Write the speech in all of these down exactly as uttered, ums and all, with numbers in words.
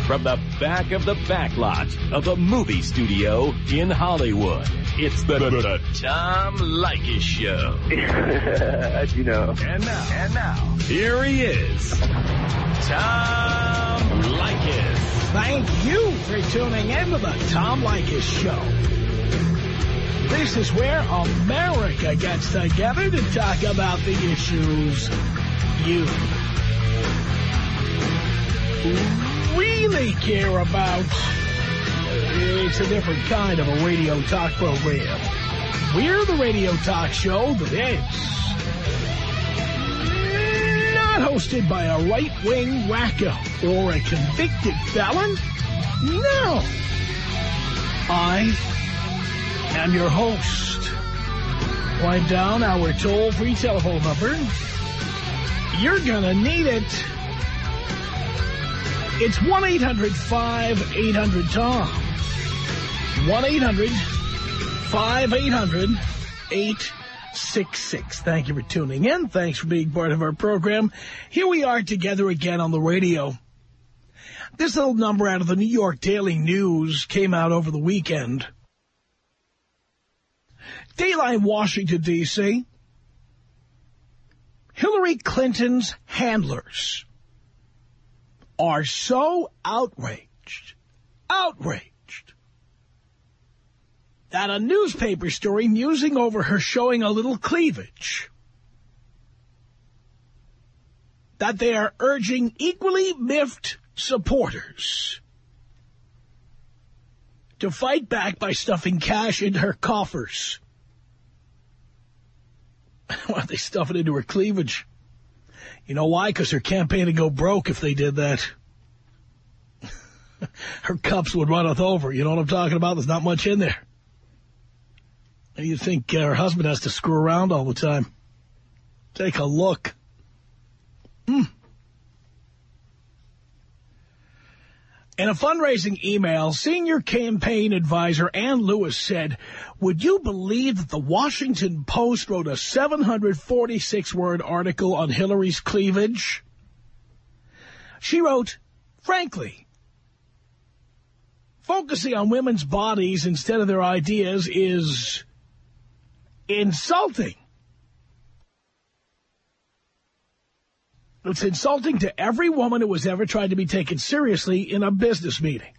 From the back of the backlot of the movie studio in Hollywood, it's the, the, the Tom Leykis Show. You know. And now, and now, here he is, Tom Leykis. Thank you for tuning in to the Tom Leykis Show. This is where America gets together to talk about the issues you really care about. It's a different kind of a radio talk program. We're the radio talk show that is not hosted by a right-wing wacko or a convicted felon. No. I am your host. Write down our toll-free telephone number. You're gonna need it. It's one eight hundred five eight hundred Tom. one eight hundred five eight hundred eight six six. Thank you for tuning in. Thanks for being part of our program. Here we are together again on the radio. This little number out of the New York Daily News came out over the weekend. Dayline, Washington, D C Hillary Clinton's handlers are so outraged, outraged, that a newspaper story musing over her showing a little cleavage, that they are urging equally miffed supporters to fight back by stuffing cash into her coffers. Why don't they stuff it into her cleavage? You know why? Because her campaign would go broke if they did that. Her cups would runneth over. You know what I'm talking about? There's not much in there. And you think uh, her husband has to screw around all the time. Take a look. Hmm. In a fundraising email, senior campaign advisor Ann Lewis said, would you believe that the Washington Post wrote a seven hundred forty-six word article on Hillary's cleavage? She wrote, frankly, focusing on women's bodies instead of their ideas is insulting. It's insulting to every woman who has ever tried to be taken seriously in a business meeting.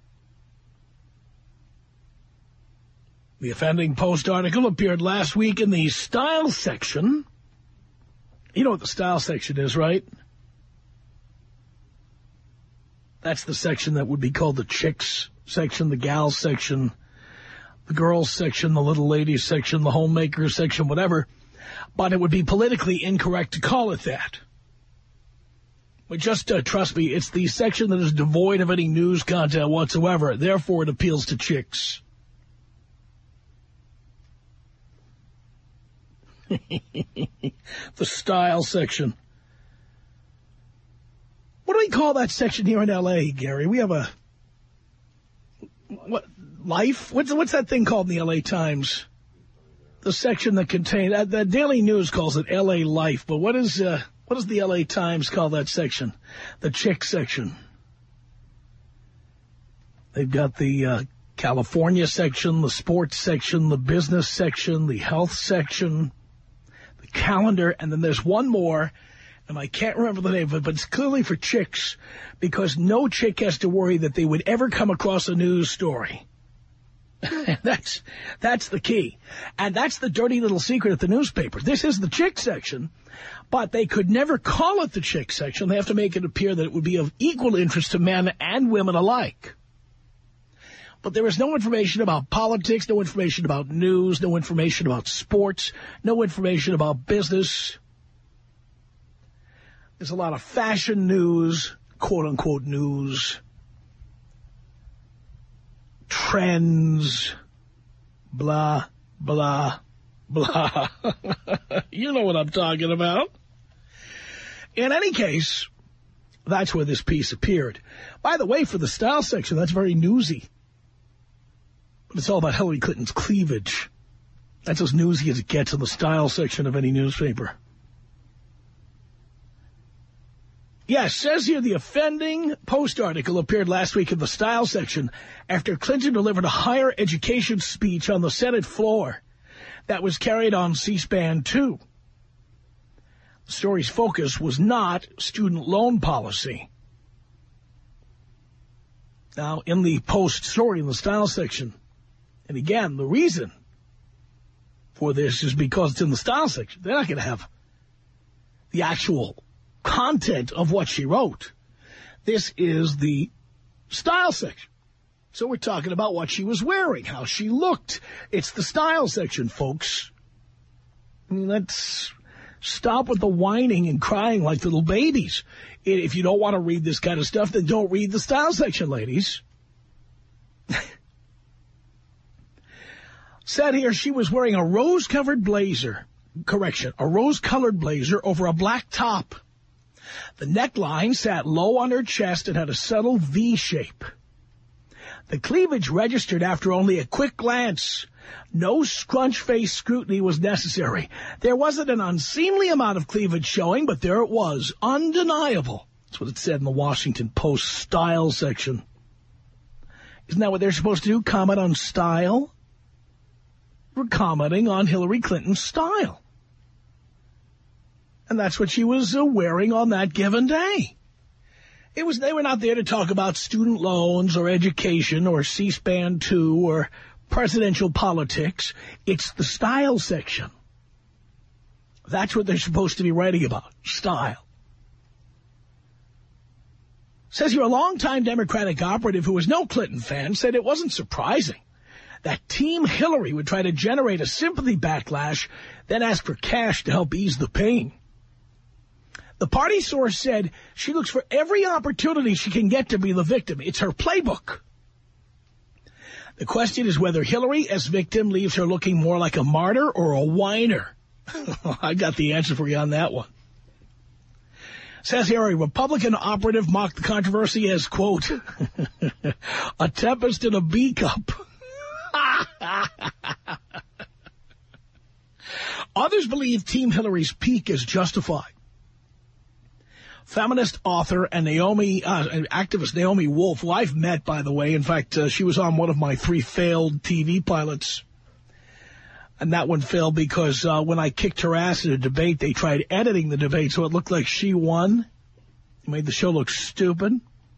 The offending Post article appeared last week in the style section. You know what the style section is, right? That's the section that would be called the chicks section, the gals section, the girls section, the little ladies section, the homemakers section, whatever. But it would be politically incorrect to call it that. But just uh, trust me, it's the section that is devoid of any news content whatsoever. Therefore, it appeals to chicks. The style section. What do we call that section here in L A, Gary? We have a... what? Life? What's, what's that thing called in the L A Times? The section that contains... Uh, the Daily News calls it L A Life, but what is... Uh, What does the L A Times call that section? The chick section. They've got the uh, California section, the sports section, the business section, the health section, the calendar, and then there's one more, and I can't remember the name of it, but it's clearly for chicks, because no chick has to worry that they would ever come across a news story. that's, that's the key. And that's the dirty little secret of the newspaper. This is the chick section. But they could never call it the chick section. They have to make it appear that it would be of equal interest to men and women alike. But there is no information about politics, no information about news, no information about sports, no information about business. There's a lot of fashion news, quote-unquote news, trends, blah, blah, blah. You know what I'm talking about. In any case, that's where this piece appeared. By the way, for the style section, that's very newsy. But it's all about Hillary Clinton's cleavage. That's as newsy as it gets in the style section of any newspaper. Yes, says here the offending Post article appeared last week in the style section after Clinton delivered a higher education speech on the Senate floor that was carried on C-SPAN two. The story's focus was not student loan policy. Now, in the Post story in the style section, and again, the reason for this is because it's in the style section. They're not going to have the actual content of what she wrote. This is the style section. So we're talking about what she was wearing, how she looked. It's the style section, folks. I mean, let's stop with the whining and crying like little babies. If you don't want to read this kind of stuff, then don't read the style section, ladies. Said here she was wearing a rose-covered blazer. Correction, a rose-colored blazer over a black top. The neckline sat low on her chest and had a subtle V shape. The cleavage registered after only a quick glance. No scrunch-face scrutiny was necessary. There wasn't an unseemly amount of cleavage showing, but there it was, undeniable. That's what it said in the Washington Post style section. Isn't that what they're supposed to do, comment on style? We're commenting on Hillary Clinton's style. And that's what she was uh, wearing on that given day. It was, they were not there to talk about student loans or education or C-SPAN two or presidential politics. It's the style section. That's what they're supposed to be writing about, style. Says you're a longtime Democratic operative who was no Clinton fan, said it wasn't surprising that Team Hillary would try to generate a sympathy backlash, then ask for cash to help ease the pain. The party source said she looks for every opportunity she can get to be the victim. It's her playbook. The question is whether Hillary, as victim, leaves her looking more like a martyr or a whiner. I got the answer for you on that one. Says here, a Republican operative mocked the controversy as, quote, a tempest in a bee cup. Others believe Team Hillary's peak is justified. Feminist author and Naomi, uh, activist Naomi Wolf, who I've met, by the way. In fact, uh, she was on one of my three failed T V pilots. And that one failed because uh, when I kicked her ass in a debate, they tried editing the debate so it looked like she won. It made the show look stupid.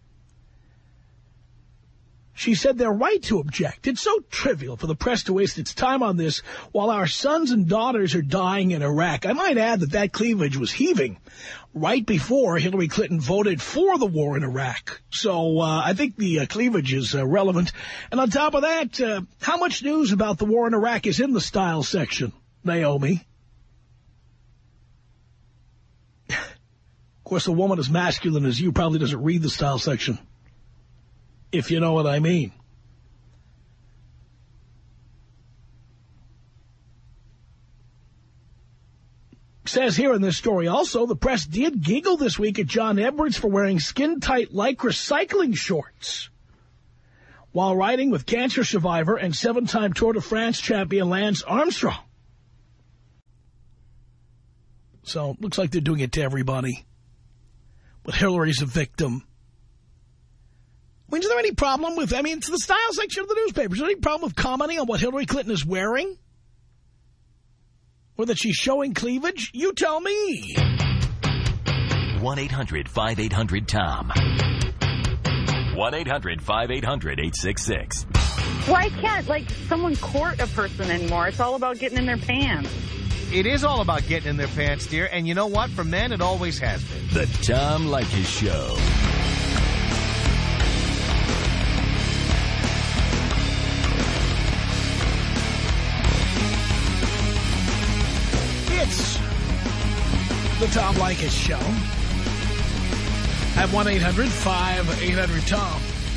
She said they're right to object. It's so trivial for the press to waste its time on this while our sons and daughters are dying in Iraq. I might add that that cleavage was heaving right before Hillary Clinton voted for the war in Iraq. So uh, I think the uh, cleavage is uh, relevant. And on top of that, uh, how much news about the war in Iraq is in the style section, Naomi? Of course, a woman as masculine as you probably doesn't read the style section, if you know what I mean. Says here in this story also, the press did giggle this week at John Edwards for wearing skin-tight Lycra cycling shorts while riding with cancer survivor and seven-time Tour de France champion Lance Armstrong. So, looks like they're doing it to everybody. But Hillary's a victim. I mean, is there any problem with, I mean, it's the style section of the newspapers. Is there any problem with commenting on what Hillary Clinton is wearing? Or that she's showing cleavage? You tell me. one eight hundred five eight hundred Tom. one eight hundred five eight hundred eight six six. Why can't, like, someone court a person anymore? It's all about getting in their pants. It is all about getting in their pants, dear. And you know what? For men, it always has been. The Tom Leykis Show. It's the Tom Leykis Show at one eight hundred five eight hundred Tom.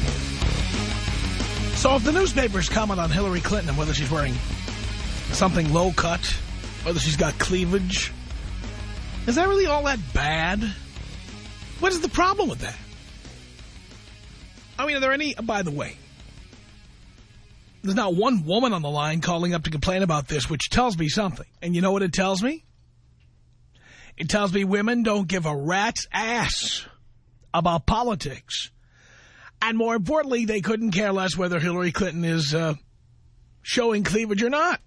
So if the newspapers comment on Hillary Clinton and whether she's wearing something low-cut, whether she's got cleavage, is that really all that bad? What is the problem with that? I mean, are there any, by the way, there's not one woman on the line calling up to complain about this, which tells me something. And you know what it tells me? It tells me women don't give a rat's ass about politics. And more importantly, they couldn't care less whether Hillary Clinton is uh, showing cleavage or not.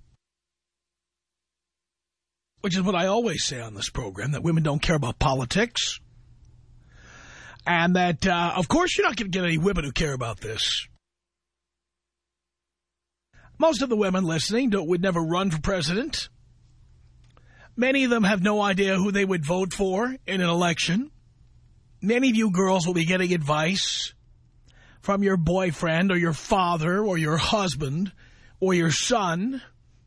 Which is what I always say on this program, that women don't care about politics. And that, uh, of course, you're not going to get any women who care about this. Most of the women listening don't, would never run for president. Many of them have no idea who they would vote for in an election. Many of you girls will be getting advice from your boyfriend or your father or your husband or your son.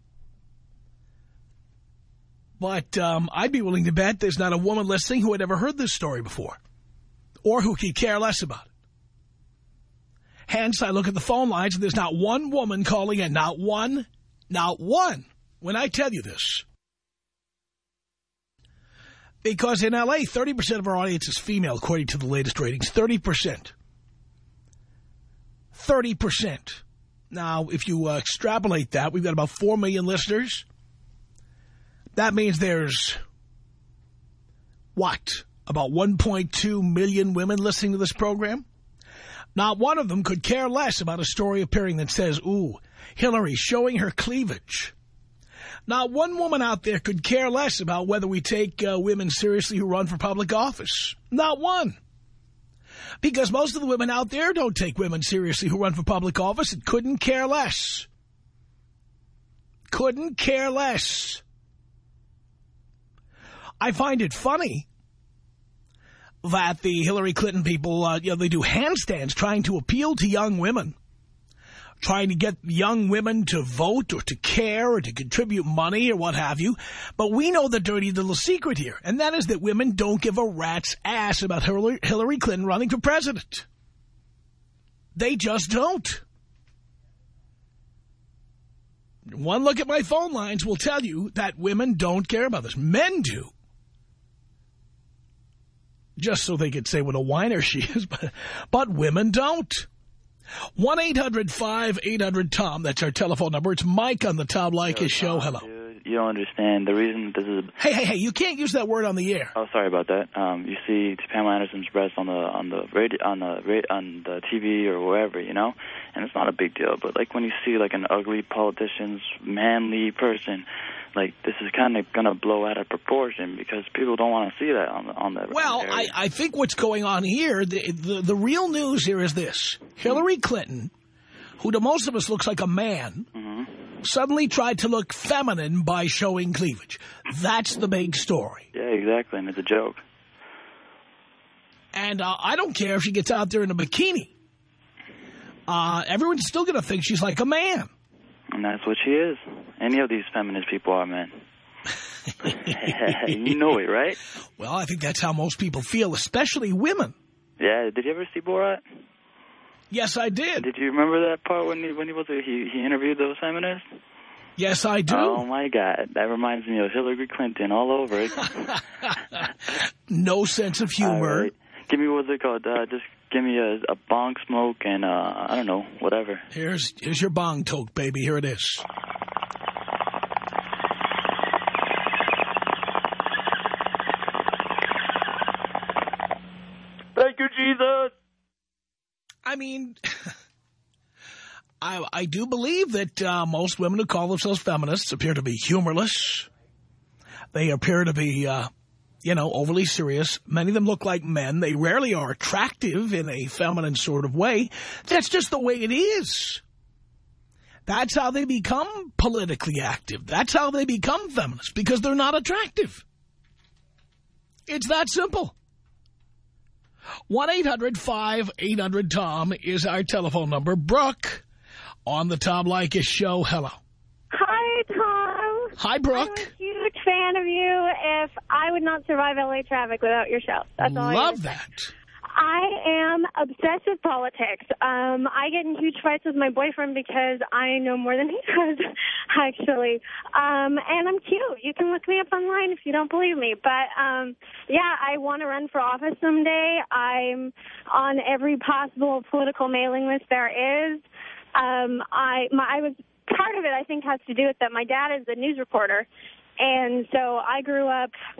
But um, I'd be willing to bet there's not a woman listening who had ever heard this story before or who could care less about it. Hence, I look at the phone lines and there's not one woman calling in. Not one. Not one. When I tell you this. Because in L A, thirty percent of our audience is female, according to the latest ratings. thirty percent. thirty percent. Now, if you uh, extrapolate that, we've got about four million listeners. That means there's, what, about one point two million women listening to this program? Not one of them could care less about a story appearing that says, ooh, Hillary showing her cleavage. Not one woman out there could care less about whether we take uh, women seriously who run for public office. Not one. Because most of the women out there don't take women seriously who run for public office and couldn't care less. Couldn't care less. I find it funny that the Hillary Clinton people, uh, you know, they do handstands trying to appeal to young women, trying to get young women to vote or to care or to contribute money or what have you. But we know the dirty little secret here, and that is that women don't give a rat's ass about Hillary, Hillary Clinton running for president. They just don't. One look at my phone lines will tell you that women don't care about this. Men do. Just so they could say what a whiner she is, but, but women don't. one eight hundred five eight hundred Tom, that's our telephone number. It's Mike on the Tom Leykis show. Hello. Dude, you don't understand. The reason this is... Hey, hey, hey, you can't use that word on the air. Oh, sorry about that. Um, you see Pamela Anderson's breast on the on the radio, on the radio, on the T V or wherever, you know? And it's not a big deal, but like when you see like an ugly politician's manly person, like, this is kind of going to blow out of proportion because people don't want to see that on the on the. Well, I, I think what's going on here, the, the the real news here is this: Hillary Clinton, who to most of us looks like a man, mm-hmm. suddenly tried to look feminine by showing cleavage. That's the big story. Yeah, exactly, and it's a joke. And uh, I don't care if she gets out there in a bikini. Uh, everyone's still going to think she's like a man. And that's what she is. Any of these feminist people are men. You know it, right? Well, I think that's how most people feel, especially women. Yeah. Did you ever see Borat? Yes, I did. Did you remember that part when he when he was he he interviewed those feminists? Yes, I do. Oh my God, that reminds me of Hillary Clinton all over it. No sense of humor. Right. Give me what's it called? Uh, just give me a, a bong smoke and, uh, I don't know, whatever. Here's here's your bong toke, baby. Here it is. Thank you, Jesus. I mean, I, I do believe that uh, most women who call themselves feminists appear to be humorless. They appear to be... Uh, you know, overly serious. Many of them look like men. They rarely are attractive in a feminine sort of way. That's just the way it is. That's how they become politically active. That's how they become feminists, because they're not attractive. It's that simple. one eight hundred five eight hundred Tom is our telephone number. Brooke on the Tom Leykis show. Hello. Hi, Tom. Hi, Brooke. I'm a huge fan of you. If I would not survive L A traffic without your show. That's all I love that. I am obsessed with politics. Um, I get in huge fights with my boyfriend because I know more than he does, actually. Um, and I'm cute. You can look me up online if you don't believe me. But, um, yeah, I want to run for office someday. I'm on every possible political mailing list there is. Um, I, my, I was part of it, I think, has to do with that my dad is a news reporter. And so I grew up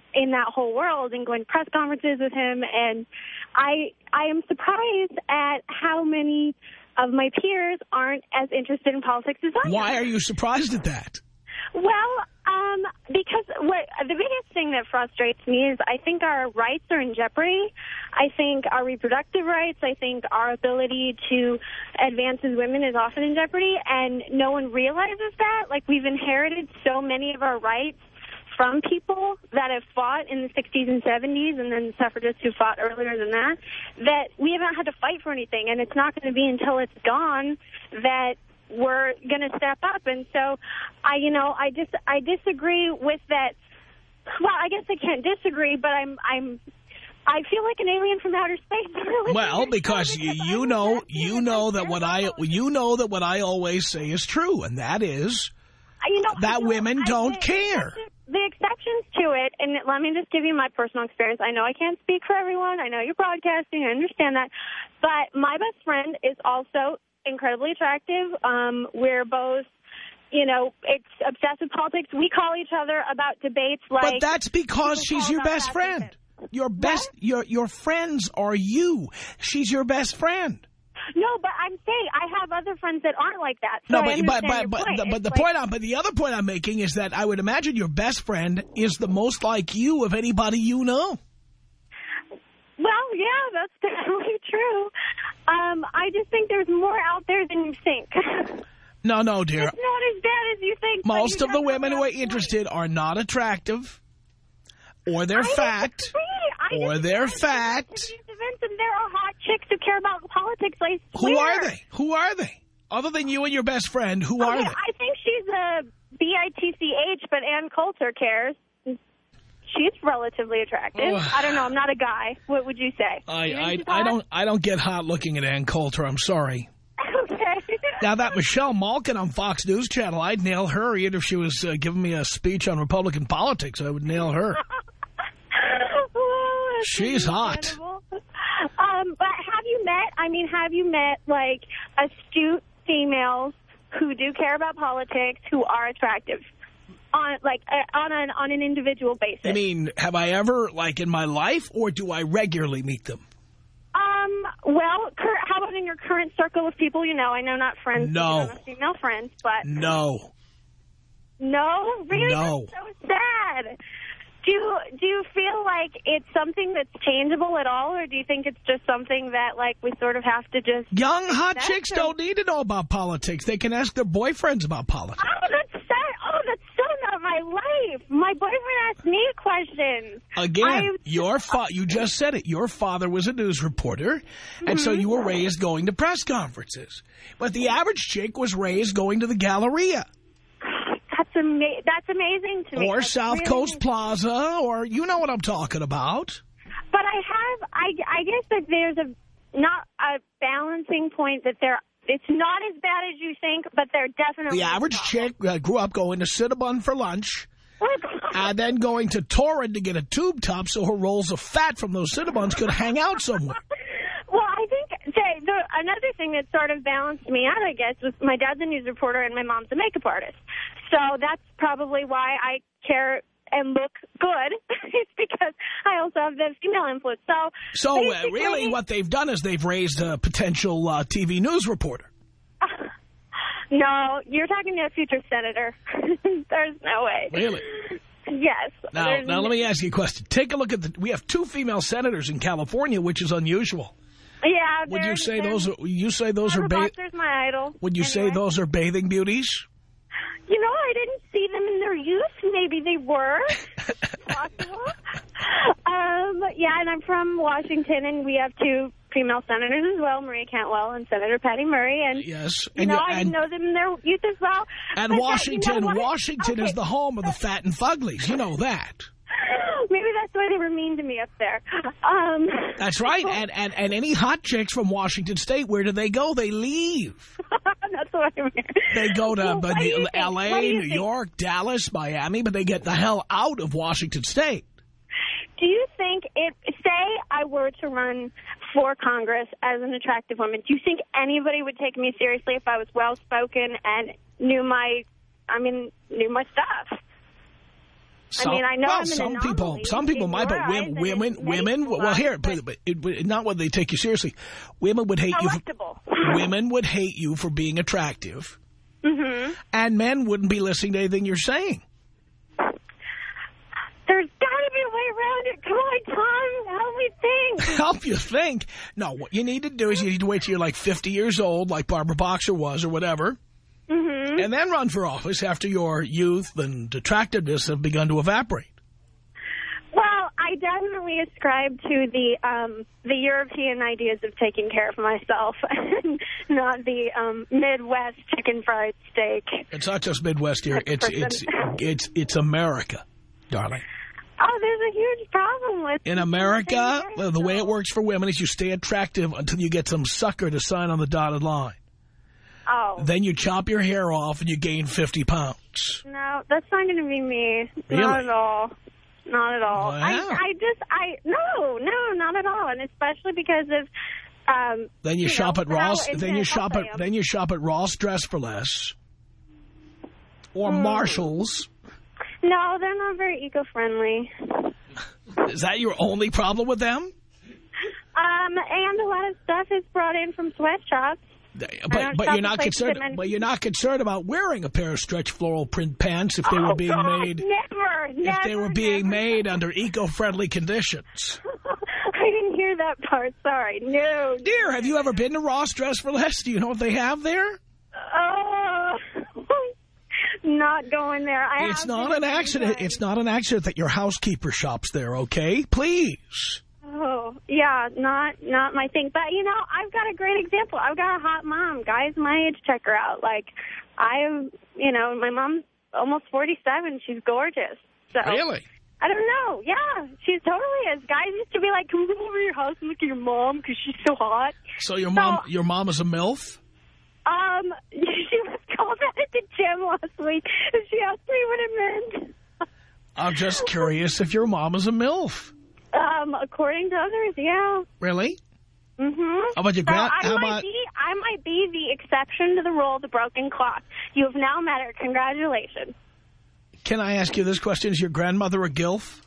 in that whole world and going to press conferences with him. And I I am surprised at how many of my peers aren't as interested in politics as I am. Why are you surprised at that? Well, um, because what the biggest thing that frustrates me is I think our rights are in jeopardy. I think our reproductive rights, I think our ability to advance as women is often in jeopardy, and no one realizes that. Like, we've inherited so many of our rights from people that have fought in the sixties and seventies, and then suffragists who fought earlier than that, that we haven't had to fight for anything, and it's not going to be until it's gone that we're going to step up. And so, I, you know, I just I disagree with that. Well, I guess I can't disagree, but I'm I'm I feel like an alien from outer space. Really. Well, because you, you know you know that what I you know that what I always say is true, and that is you know, that I women don't I, care. The exceptions to it, and let me just give you my personal experience. I know I can't speak for everyone. I know you're broadcasting. I understand that. But my best friend is also incredibly attractive. Um, we're both, you know, it's obsessed with politics. We call each other about debates like... But that's because she's your best friend. Your best, what? your your friends are you. She's your best friend. No, but I'm saying I have other friends that aren't like that. So no, but but but but, point. but, but the like, point I'm, but the other point I'm making is that I would imagine your best friend is the most like you of anybody you know. Well, yeah, that's definitely true. Um, I just think there's more out there than you think. No, no, dear. It's not as bad as you think. Most of the women who are interested are not attractive, or they're I fat, disagree. I or they're disagree. fat. And there are hot chicks who care about politics. I swear. Who are they? Who are they? Other than you and your best friend, who okay, are they? I think she's a B I T C H, but Ann Coulter cares. She's relatively attractive. Oh. I don't know. I'm not a guy. What would you say? I you I, I don't I don't get hot looking at Ann Coulter. I'm sorry. Okay. Now that Michelle Malkin on Fox News Channel, I'd nail her. Even if she was uh, giving me a speech on Republican politics, I would nail her. Oh, she's hot. Um, but have you met? I mean, have you met like astute females who do care about politics who are attractive? On like uh, on an on an individual basis. I mean, have I ever, like, in my life, or do I regularly meet them? Um. Well, how about in your current circle of people you know? I know not friends. No. You don't have female friends, but no. No, really? No. That's so sad. Do you, do you feel like it's something that's changeable at all, or do you think it's just something that, like, we sort of have to just... Young, hot chicks or... don't need to know about politics. They can ask their boyfriends about politics. Oh, that's sad. Oh, that's so not my life. My boyfriend asked me questions. Again, I... your fa you just said it. Your father was a news reporter, mm-hmm. and so you were raised going to press conferences. But the average chick was raised going to the Galleria. That's, ama that's amazing to me. Or that's South really Coast Plaza, or you know what I'm talking about. But I have, I, I guess that there's a, not a balancing point that there, it's not as bad as you think, but they're definitely... The average chick uh, grew up going to Cinnabon for lunch, and then going to Torrid to get a tube top so her rolls of fat from those Cinnabons could hang out somewhere. Well, I think say, the, another thing that sort of balanced me out, I guess, was my dad's a news reporter and my mom's a makeup artist. So that's probably why I care and look good. It's because I also have the female influence. So, so uh, really what they've done is they've raised a potential uh, T V news reporter. Uh, no, you're talking to a future senator. There's no way. Really? Yes. Now, now let me ask you a question. Take a look at the, we have two female senators in California, which is unusual. Yeah. Would you say those are, you say those are, ba my idol. Would you anyway. say those are bathing beauties? You know, I didn't see them in their youth. Maybe they were. Possible. Um, yeah, and I'm from Washington, and we have two female senators as well, Maria Cantwell and Senator Patty Murray. And, yes. you and know, I didn't know them in their youth as well. And but Washington, that, you know Washington okay. is the home of the fat and fuglies. You know that. Maybe that's why they were mean to me up there. Um, that's right. And, and, and any hot chicks from Washington State, where do they go? They leave. That's what I mean. They go to well, uh, L A, New think? York, Dallas, Miami, but they get the hell out of Washington State. Do you think, if say I were to run for Congress as an attractive woman, do you think anybody would take me seriously if I was well-spoken and knew my, I mean, knew my stuff? Some, I mean, I know well, I'm an some anomaly people, some people in might, but your women, eyes, women, and it's women. many Well, here, people, but, but, but not when they take you seriously. Women would hate you. For, women would hate you for being attractive, mm-hmm. and men wouldn't be listening to anything you're saying. There's got to be a way around it. Come on, Tom, help me think. Help you think? No, what you need to do is you need to wait till you're like fifty years old, like Barbara Boxer was, or whatever. Mm-hmm. And then run for office after your youth and attractiveness have begun to evaporate. Well, I definitely ascribe to the um, the European ideas of taking care of myself, and not the um, Midwest chicken fried steak. It's not just Midwest here. It's it's it's it's America, darling. Oh, there's a huge problem with in America. The way it works for women is you stay attractive until you get some sucker to sign on the dotted line. Oh. Then you chop your hair off and you gain fifty pounds. No, that's not going to be me. Really? Not at all. Not at all. Wow. I, I just, I, no, no, not at all. And especially because of, um. Then you, you shop know, at Ross. Then you shop at, am. then you shop at Ross Dress for Less. Or mm. Marshall's. No, they're not very eco-friendly. Is that your only problem with them? Um, and a lot of stuff is brought in from sweatshops. But but you're not concerned. But you're not concerned about wearing a pair of stretch floral print pants if they oh, were being God, made. Never, if never, they were being never. made under eco-friendly conditions. I didn't hear that part. Sorry. No. Dear, have you ever been to Ross Dress for Less? Do you know what they have there? Oh, not going there. I it's not an accident. Time. It's not an accident that your housekeeper shops there. Okay, please. Oh, yeah, not not my thing. But, you know, I've got a great example. I've got a hot mom. Guys my age check her out. Like, I, you know, my mom's almost forty-seven. She's gorgeous. So, really? I don't know. Yeah, she totally is. Guys used to be like, come over to your house and look at your mom because she's so hot. So your so, mom your mom is a MILF? Um, she was called out at the gym last week, and she asked me what it meant. I'm just curious if your mom is a MILF. Um, according to others, yeah. Really? Mm-hmm. How about your so grand? I how might about? Be, I might be the exception to the rule, the broken clock. You have now met her. Congratulations. Can I ask you this question? Is your grandmother a gilf?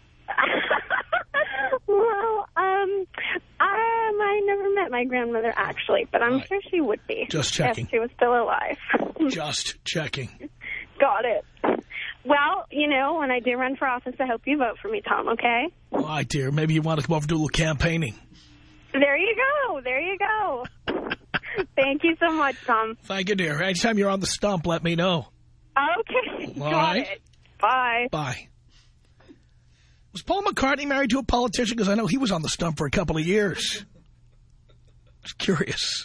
Well, um, um, I never met my grandmother, actually, but I'm right. sure she would be. Just checking. If she was still alive. Just checking. Got it. Well, you know, when I do run for office, I hope you vote for me, Tom, okay? All right, dear. Maybe you want to come over and do a little campaigning. There you go. There you go. Thank you so much, Tom. Thank you, dear. Anytime you're on the stump, let me know. Okay. All Got right. it. Bye. Bye. Was Paul McCartney married to a politician? Because I know he was on the stump for a couple of years. Just curious.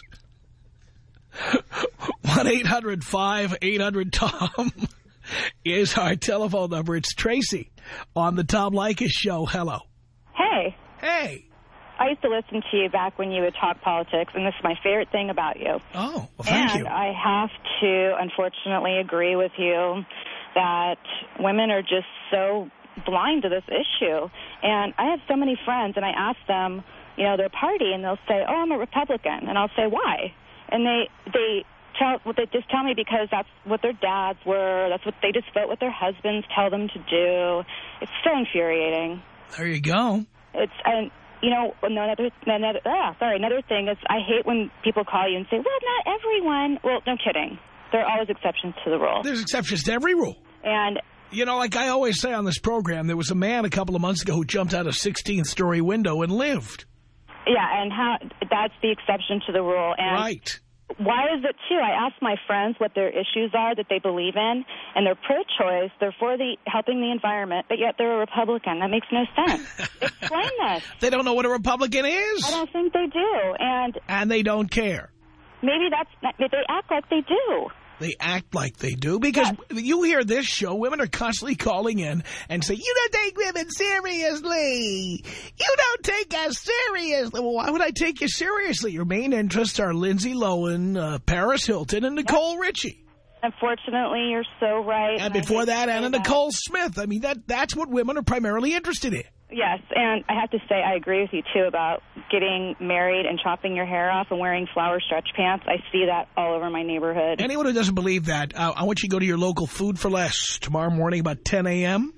one eight hundred five eight hundred Tom is our telephone number. It's Tracy on the Tom Leykis Show. Hello. Hey. Hey. I used to listen to you back when you would talk politics, and this is my favorite thing about you. Oh, well, thank and you. I have to, unfortunately, agree with you that women are just so blind to this issue. And I have so many friends, and I ask them, you know, their party, and they'll say, oh, I'm a Republican. And I'll say, why? And they they tell well, they just tell me because that's what their dads were. That's what they just vote what their husbands tell them to do. It's so infuriating. There you go. It's and you know another another ah, sorry another thing is I hate when people call you and say, well, not everyone. Well, no kidding. There are always exceptions to the rule. There's exceptions to every rule. And you know, like I always say on this program, there was a man a couple of months ago who jumped out a sixteenth story window and lived. Yeah, and how that's the exception to the rule. And right. Why is it, too? I ask my friends what their issues are that they believe in, and they're pro-choice, they're for the helping the environment, but yet they're a Republican. That makes no sense. Explain this. They don't know what a Republican is. I don't think they do. And and they don't care. Maybe that's they act like they do. They act like they do because yes. You hear this show, women are constantly calling in and say, you don't take women seriously. You don't take us seriously. Well, why would I take you seriously? Your main interests are Lindsay Lohan, uh, Paris Hilton, and Nicole yes. Richie. Unfortunately, you're so right. And, and before that, Anna that. Nicole Smith. I mean, that that's what women are primarily interested in. Yes, and I have to say I agree with you, too, about getting married and chopping your hair off and wearing flower stretch pants. I see that all over my neighborhood. Anyone who doesn't believe that, uh, I want you to go to your local Food for Less tomorrow morning about ten A M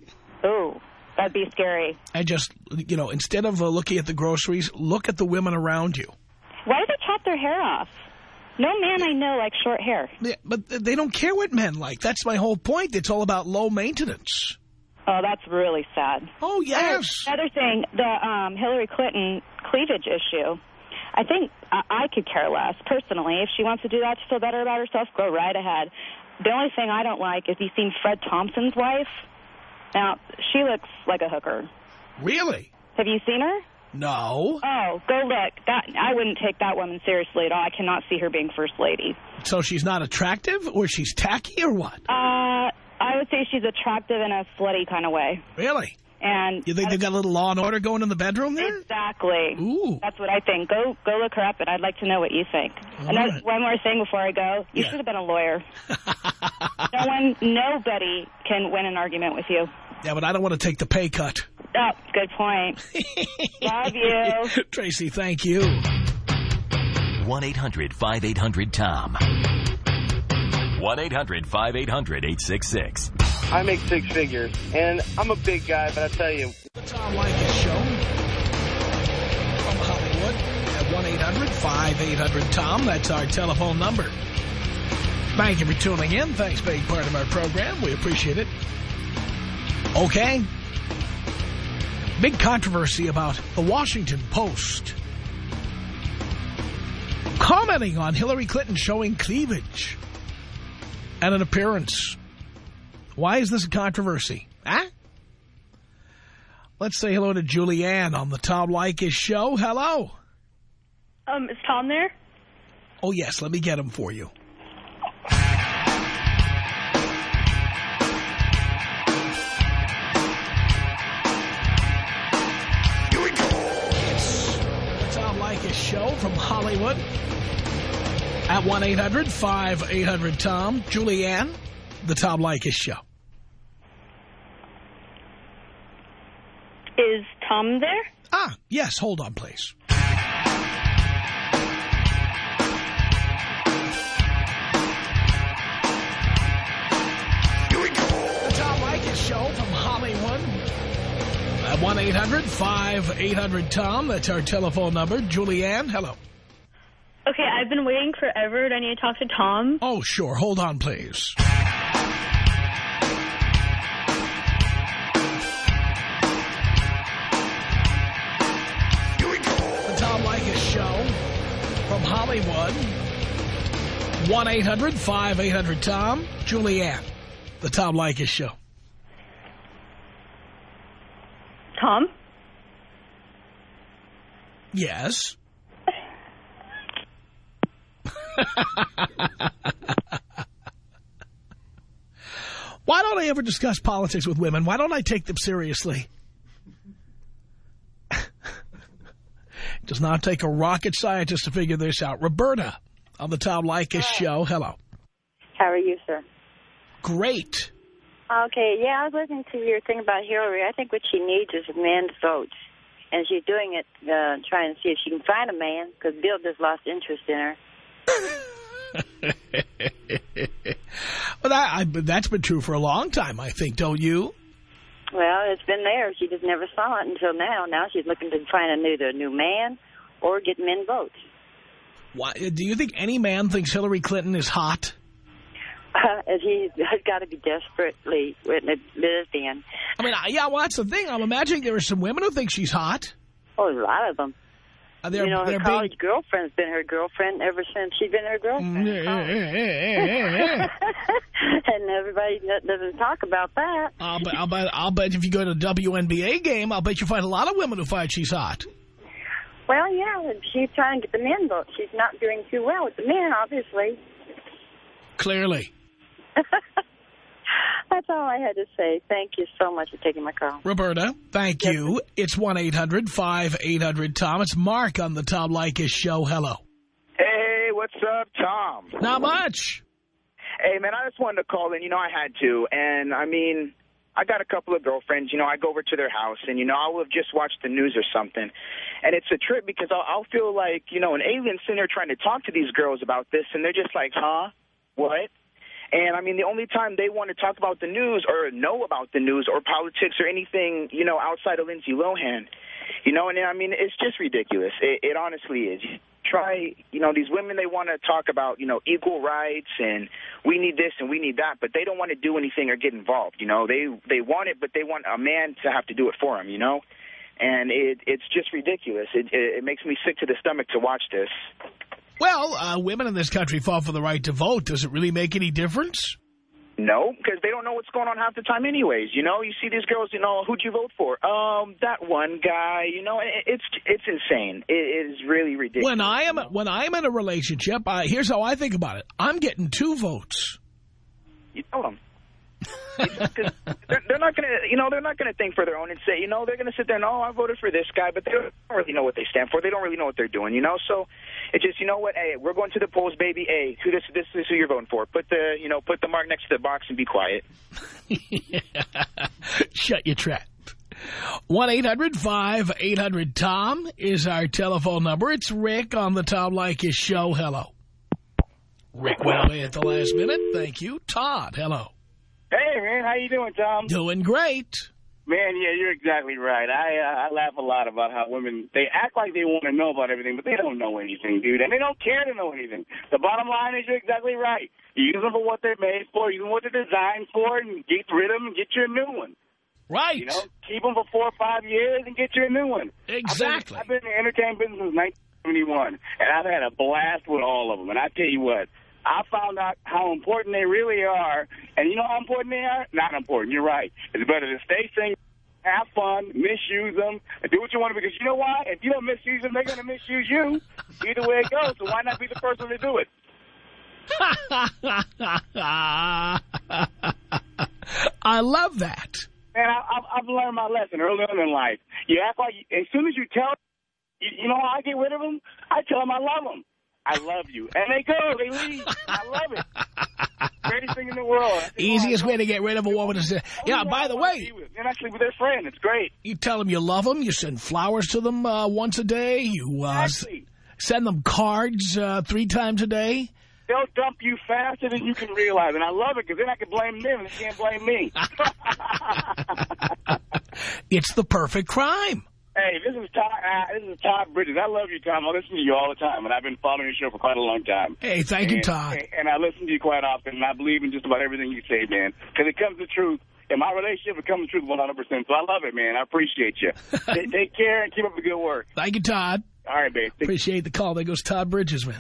Oh, that'd be scary. And just, you know, instead of uh, looking at the groceries, look at the women around you. Why do they chop their hair off? No man I know likes short hair. Yeah, but they don't care what men like. That's my whole point. It's all about low maintenance. Oh, that's really sad. Oh, yes. Another thing, the um, Hillary Clinton cleavage issue. I think I, I could care less, personally. If she wants to do that to feel better about herself, go right ahead. The only thing I don't like is, you've seen Fred Thompson's wife? Now, she looks like a hooker. Really? Have you seen her? No. Oh, go look. That I wouldn't take that woman seriously at all. I cannot see her being first lady. So she's not attractive, or she's tacky, or what? Uh, I would say she's attractive in a slutty kind of way. Really? And you think they got a little Law and Order going in the bedroom there? Exactly. Ooh. That's what I think. Go go look her up, and I'd like to know what you think. All Another, right. One more thing before I go. You Yeah. should have been a lawyer. No one, nobody can win an argument with you. Yeah, but I don't want to take the pay cut. Oh, good point. Love you. Tracy, thank you. one eight hundred five eight hundred Tom. one eight hundred five eight hundred eight six six. I make six figures, and I'm a big guy, but I tell you... The Tom Leykis Show from Hollywood at one eight hundred five eight hundred Tom. That's our telephone number. Thank you for tuning in. Thanks for being part of our program. We appreciate it. Okay. Big controversy about the Washington Post commenting on Hillary Clinton showing cleavage at an appearance. Why is this a controversy? Huh? Let's say hello to Julianne on the Tom Leykis Show. Hello. Um, is Tom there? Oh, yes. Let me get him for you. Here we go. It's the Tom Leykis Show from Hollywood at one eight hundred five eight hundred Tom. Julianne, the Tom Leykis Show. Is Tom there? Ah, yes. Hold on, please. Here we go. The Tom Leykis Show from Hollywood at one eight hundred five eight hundred Tom. That's our telephone number. Julianne, hello. Okay, I've been waiting forever. Do I need to talk to Tom? Oh, sure. Hold on, please. Show from Hollywood. one eight hundred five eight hundred Tom. Julianne, the Tom Leykis Show. Tom? Yes. Why don't I ever discuss politics with women? Why don't I take them seriously? It does not take a rocket scientist to figure this out. Roberta on the Tom Leykis Show. Hello. How are you, sir? Great. Okay, yeah, I was listening to your thing about Hillary. I think what she needs is men's votes. And she's doing it, uh, trying to see if she can find a man, because Bill just lost interest in her. Well, that, I, that's been true for a long time, I think, don't you? Well, it's been there. She just never saw it until now. Now she's looking to find a new, a new man or get men votes. Why, do you think any man thinks Hillary Clinton is hot? Uh, he has got to be desperately lesbian. I mean, yeah, well, that's the thing. I'm imagining there are some women who think she's hot. Oh, a lot of them. Uh, you know, her college being... girlfriend's been her girlfriend ever since she's been her girlfriend. And everybody doesn't talk about that. I'll bet, I'll, bet, I'll bet if you go to a W N B A game, I'll bet you find a lot of women who find she's hot. Well, yeah, she's trying to get the men vote. She's not doing too well with the men, obviously. Clearly. That's all I had to say. Thank you so much for taking my call. Roberta, thank yes. you. It's one eight hundred five eight hundred Tom. It's Mark on the Tom Leykis Show. Hello. Hey, what's up, Tom? Not much. Hey, man, I just wanted to call in. You know, I had to. And, I mean, I got a couple of girlfriends. You know, I go over to their house, and, you know, I will have just watched the news or something. And it's a trip because I'll, I'll feel like, you know, an alien sitting there trying to talk to these girls about this, and they're just like, huh? What? And, I mean, the only time they want to talk about the news or know about the news or politics or anything, you know, outside of Lindsay Lohan, you know, and, I mean, it's just ridiculous. It, it honestly is. Try, you know, these women, they want to talk about, you know, equal rights and we need this and we need that, but they don't want to do anything or get involved, you know. They they want it, but they want a man to have to do it for them, you know. And it, it's just ridiculous. It, it, it makes me sick to the stomach to watch this. Well, uh, women in this country fought for the right to vote. Does it really make any difference? No, because they don't know what's going on half the time anyways. You know, you see these girls, you know, who'd you vote for? Um, that one guy, you know, it, it's it's insane. It is really ridiculous. When I am when I am in a relationship, I, here's how I think about it. I'm getting two votes. You tell them. they're, they're not going to, you know, they're not going to think for their own and say, you know, they're going to sit there and, oh, I voted for this guy, but they don't really know what they stand for. They don't really know what they're doing, you know. So it's just, you know what, hey, we're going to the polls, baby. Hey, who this, this is who you're voting for. Put the, you know, put the mark next to the box and be quiet. Shut your trap. one eight hundred five eight hundred Tom is our telephone number. It's Rick on the Tom Leykis show. Hello. Rick went away at the last minute. Thank you. Todd, hello. Hey, man, how you doing, Tom? Doing great. Man, yeah, you're exactly right. I uh, I laugh a lot about how women, they act like they want to know about everything, but they don't know anything, dude, and they don't care to know anything. The bottom line is you're exactly right. You use them for what they're made for, use them for what they're designed for, and get rid of them and get you a new one. Right. You know, keep them for four or five years and get you a new one. Exactly. I've been, I've been in the entertainment business since nineteen seventy-one, and I've had a blast with all of them, and I tell you what, I found out how important they really are. And you know how important they are? Not important. You're right. It's better to stay single, have fun, misuse them, and do what you want to. Because you know why? If you don't misuse them, they're going to misuse you. Either way it goes. So why not be the first one to do it? I love that. Man, I, I've, I've learned my lesson early on in life. You act like, you, as soon as you tell, you, you know how I get rid of them? I tell them I love them. I love you. And they go. They leave. I love it. Greatest thing in the world. Easiest way to get rid of a woman is to... Yeah, by the way... And actually with their friend. It's great. You tell them you love them. You send flowers to them uh, once a day. You uh, exactly. send them cards uh, three times a day. They'll dump you faster than you can realize. And I love it because then I can blame them and they can't blame me. It's the perfect crime. Hey, this is Todd, uh, this is Todd Bridges. I love you, Tom. I listen to you all the time, and I've been following your show for quite a long time. Hey, thank and, you, Todd. And, and I listen to you quite often, and I believe in just about everything you say, man, because it comes the truth. In my relationship, it comes the truth one hundred percent. So I love it, man. I appreciate you. take, take care and keep up the good work. Thank you, Todd. All right, babe. Appreciate the call. There goes Todd Bridges, man.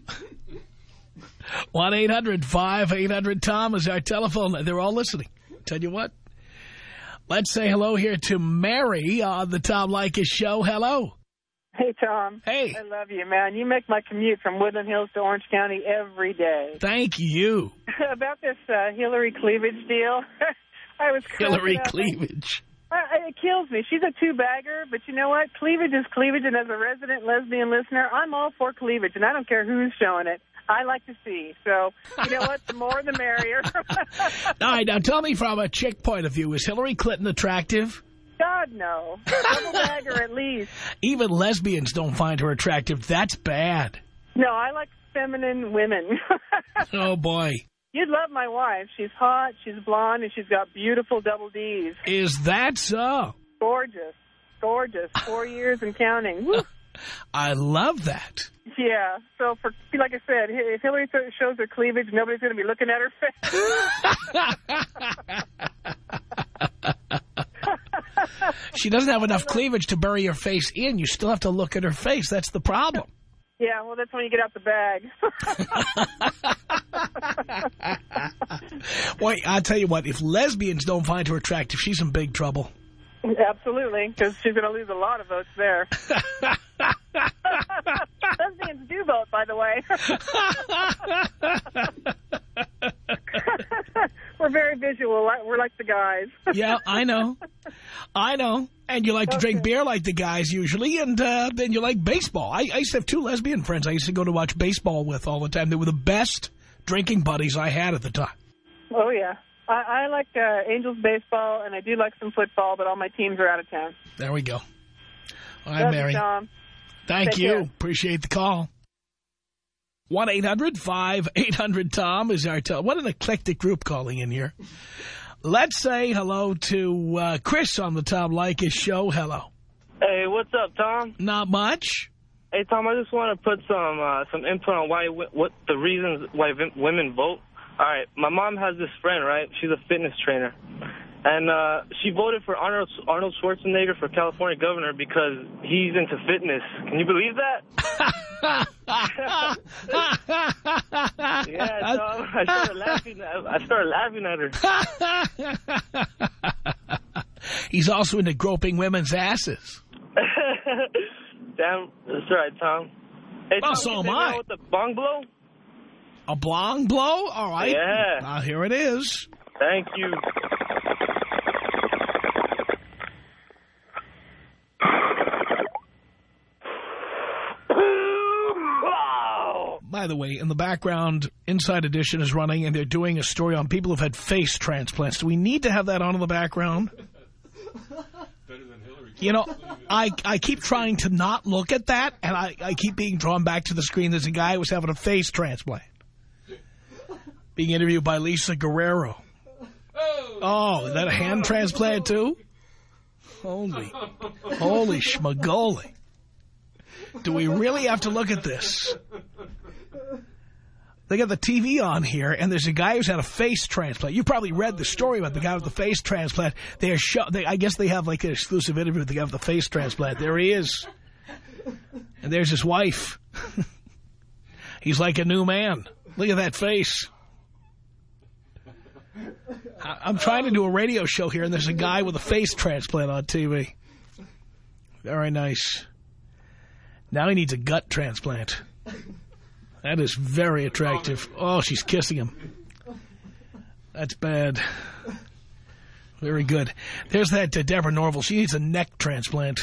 one eight hundred five eight hundred Tom is our telephone. They're all listening. Tell you what. Let's say hello here to Mary on the Tom Leykis show. Hello. Hey, Tom. Hey. I love you, man. You make my commute from Woodland Hills to Orange County every day. Thank you. About this uh, Hillary cleavage deal, I was Hillary cleavage. I, it kills me. She's a two-bagger, but you know what? Cleavage is cleavage, and as a resident lesbian listener, I'm all for cleavage, and I don't care who's showing it. I like to see. So, you know what? The more, the merrier. All right, now tell me from a chick point of view, is Hillary Clinton attractive? God, no. Double bagger at least. Even lesbians don't find her attractive. That's bad. No, I like feminine women. Oh, boy. You'd love my wife. She's hot, she's blonde, and she's got beautiful double Ds. Is that so? Gorgeous. Gorgeous. Four years and counting. Woo. I love that. Yeah. So, for like I said, if Hillary shows her cleavage, nobody's going to be looking at her face. She doesn't have enough cleavage to bury her face in. You still have to look at her face. That's the problem. Yeah, well, that's when you get out the bag. Wait, I'll tell you what. If lesbians don't find her attractive, she's in big trouble. Absolutely, because she's going to lose a lot of votes there. Lesbians do vote, by the way. We're very visual. We're like the guys. Yeah, I know. I know. And you like to drink beer like the guys usually, and uh, then you like baseball. I, I used to have two lesbian friends I used to go to watch baseball with all the time. They were the best drinking buddies I had at the time. Oh, yeah. I, I like uh, Angels baseball, and I do like some football, but all my teams are out of town. There we go. All right, Love Mary. you, Tom. Thank Take you. care. Appreciate the call. one eight hundred five eight hundred Tom is our tel- What an eclectic group calling in here. Let's say hello to uh, Chris on the Tom Leykis show. Hello. Hey, what's up, Tom? Not much. Hey, Tom, I just want to put some uh, some input on why what the reasons why women vote. All right, my mom has this friend, right? She's a fitness trainer. And uh, she voted for Arnold, Arnold Schwarzenegger for California governor because he's into fitness. Can you believe that? Yeah, Tom, I started laughing. I started laughing at her. He's also into groping women's asses. Damn, that's right, Tom. Hey, well, Tom, so am I. With the bong blow? A bong blow? All right. Yeah. Uh, here it is. Thank you. By the way, in the background, Inside Edition is running, and they're doing a story on people who've had face transplants. Do we need to have that on in the background? You know, I I keep trying to not look at that, and I, I keep being drawn back to the screen. There's a guy who was having a face transplant. Being interviewed by Lisa Guerrero. Oh, is that a hand transplant, too? Holy, holy schmagoli. Do we really have to look at this? They got the T V on here, and there's a guy who's had a face transplant. You probably read the story about the guy with the face transplant. They are show, they, I guess they have like an exclusive interview with the guy with the face transplant. There he is. And there's his wife. He's like a new man. Look at that face. I, I'm trying to do a radio show here, and there's a guy with a face transplant on T V. Very nice. Now he needs a gut transplant. That is very attractive. Oh, she's kissing him. That's bad. Very good. There's that uh, Deborah Norville. She needs a neck transplant.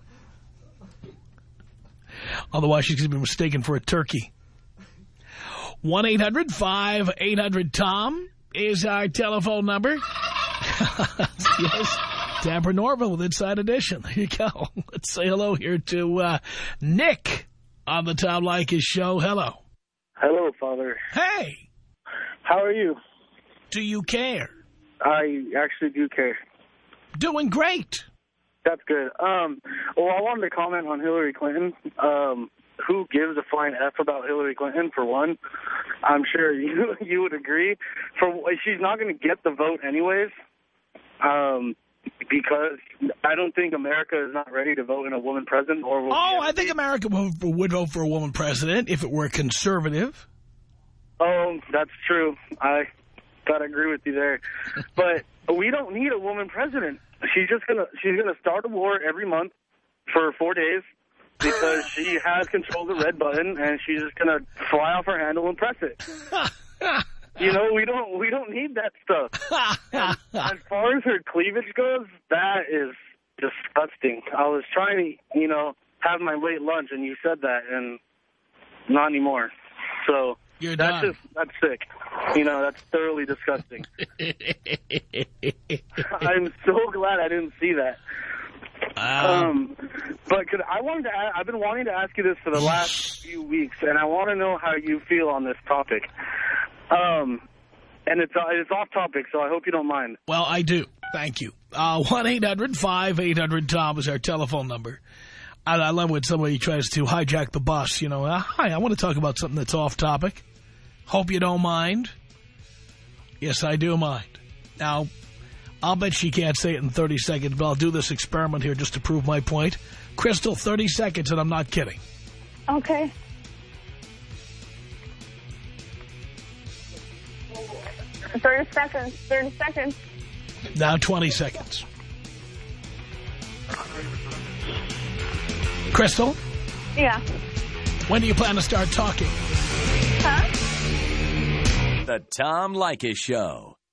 Otherwise, she's going to be mistaken for a turkey. one eight hundred five eight hundred Tom is our telephone number. Yes, Deborah Norville with Inside Edition. There you go. Let's say hello here to uh, Nick on the Tom Leykis show. Hello. Hello, Father. Hey. How are you? Do you care? I actually do care. Doing great. That's good. Um, well, I wanted to comment on Hillary Clinton. Um, who gives a flying F about Hillary Clinton, for one? I'm sure you you would agree. For she's not going to get the vote anyways, um, because I don't think America is not ready to vote in a woman president. Or will oh, I think America would vote for a woman president if it were conservative. Oh, that's true. I gotta agree with you there. But we don't need a woman president. She's just gonna she's gonna start a war every month for four days because she has control of the red button, and she's just gonna fly off her handle and press it. You know, we don't we don't need that stuff. As far as her cleavage goes, that is disgusting. I was trying to, you know, have my late lunch, and you said that, and not anymore. So You're that's done. just that's sick. You know, that's thoroughly disgusting. I'm so glad I didn't see that. Um, um, but could, I wanted to. I've been wanting to ask you this for the last few weeks, and I want to know how you feel on this topic. Um, and it's uh, it's off topic, so I hope you don't mind. Well, I do. Thank you. Uh, one eight hundred five eight hundred Tom is our telephone number. I, I love when somebody tries to hijack the bus. You know, uh, hi, I want to talk about something that's off topic. Hope you don't mind. Yes, I do mind. Now, I'll bet she can't say it in thirty seconds, but I'll do this experiment here just to prove my point. Crystal, thirty seconds, and I'm not kidding. Okay. thirty seconds. thirty seconds. Now twenty seconds. Crystal? Yeah. When do you plan to start talking? Huh? The Tom Leykis Show.